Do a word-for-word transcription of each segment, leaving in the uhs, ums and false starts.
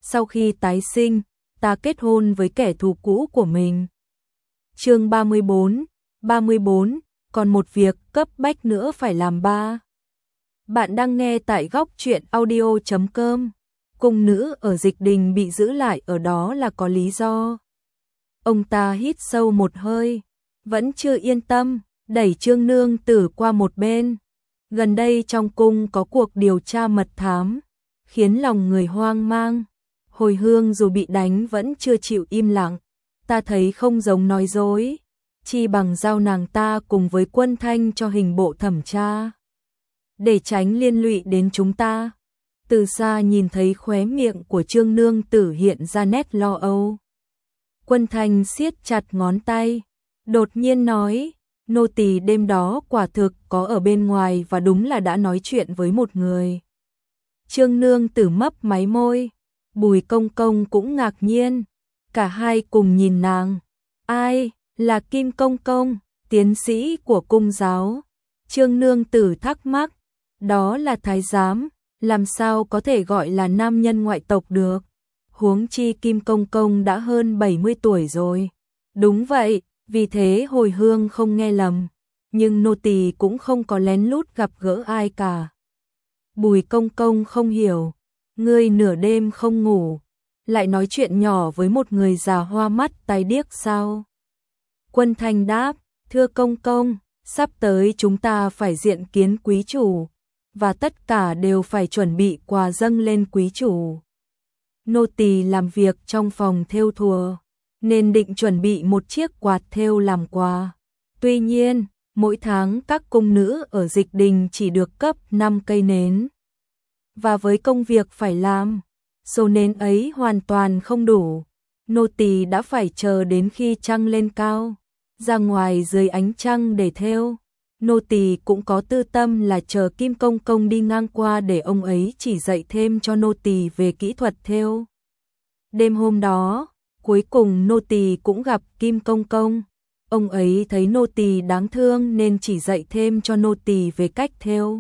sau khi tái sinh, ta kết hôn với kẻ thù cũ của mình. Chương ba mươi bốn, ba mươi bốn, còn một việc cấp bách nữa phải làm ba. Bạn đang nghe tại góc truyện audio chấm com. Cung nữ ở Dịch Đình bị giữ lại ở đó là có lý do. Ông ta hít sâu một hơi, vẫn chưa yên tâm, đẩy Trương nương tử qua một bên. Gần đây trong cung có cuộc điều tra mật thám, khiến lòng người hoang mang. Hồi hương dù bị đánh vẫn chưa chịu im lặng, ta thấy không giống nói dối, chi bằng giao nàng ta cùng với Quân Thanh cho hình bộ thẩm tra, để tránh liên lụy đến chúng ta. Từ xa nhìn thấy khóe miệng của Trương nương tử hiện ra nét lo âu. Quân Thanh siết chặt ngón tay, đột nhiên nói, nô tỳ đêm đó quả thực có ở bên ngoài và đúng là đã nói chuyện với một người. Trương nương tử mấp máy môi, Bùi Công Công cũng ngạc nhiên, cả hai cùng nhìn nàng. Ai, là Kim Công Công, tiến sĩ của cung giáo? Trương nương tử thắc mắc, đó là thái giám, làm sao có thể gọi là nam nhân ngoại tộc được? Huống chi Kim Công Công đã hơn bảy mươi tuổi rồi. Đúng vậy, vì thế hồi hương không nghe lầm, nhưng nô tỳ cũng không có lén lút gặp gỡ ai cả. Bùi Công Công không hiểu, ngươi nửa đêm không ngủ, lại nói chuyện nhỏ với một người già hoa mắt tai điếc sao? Quân Thanh đáp, thưa Công Công, sắp tới chúng ta phải diện kiến quý chủ, và tất cả đều phải chuẩn bị quà dâng lên quý chủ. Nô tỳ làm việc trong phòng thêu thùa, nên định chuẩn bị một chiếc quạt thêu làm quà. Tuy nhiên, mỗi tháng các cung nữ ở Dịch Đình chỉ được cấp năm cây nến. Và với công việc phải làm, số nến ấy hoàn toàn không đủ. Nô tỳ đã phải chờ đến khi trăng lên cao, ra ngoài dưới ánh trăng để thêu. Nô tỳ cũng có tư tâm là chờ Kim Công Công đi ngang qua để ông ấy chỉ dạy thêm cho nô tỳ về kỹ thuật thêu. Đêm hôm đó, cuối cùng nô tỳ cũng gặp Kim Công Công. Ông ấy thấy nô tỳ đáng thương nên chỉ dạy thêm cho nô tỳ về cách thêu.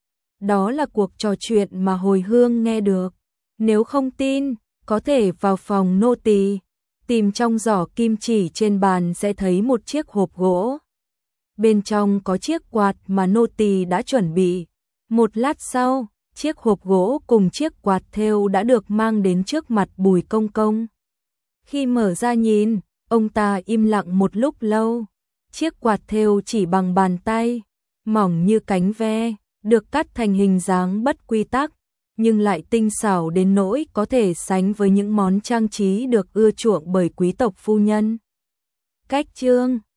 Đó là cuộc trò chuyện mà hồi hương nghe được. Nếu không tin, có thể vào phòng nô tỳ, tìm trong giỏ kim chỉ trên bàn sẽ thấy một chiếc hộp gỗ. Bên trong có chiếc quạt mà nô tỳ đã chuẩn bị. Một lát sau, chiếc hộp gỗ cùng chiếc quạt thêu đã được mang đến trước mặt Bùi Công Công. Khi mở ra nhìn, ông ta im lặng một lúc lâu. Chiếc quạt thêu chỉ bằng bàn tay, mỏng như cánh ve, được cắt thành hình dáng bất quy tắc, nhưng lại tinh xảo đến nỗi có thể sánh với những món trang trí được ưa chuộng bởi quý tộc phu nhân. Cách chương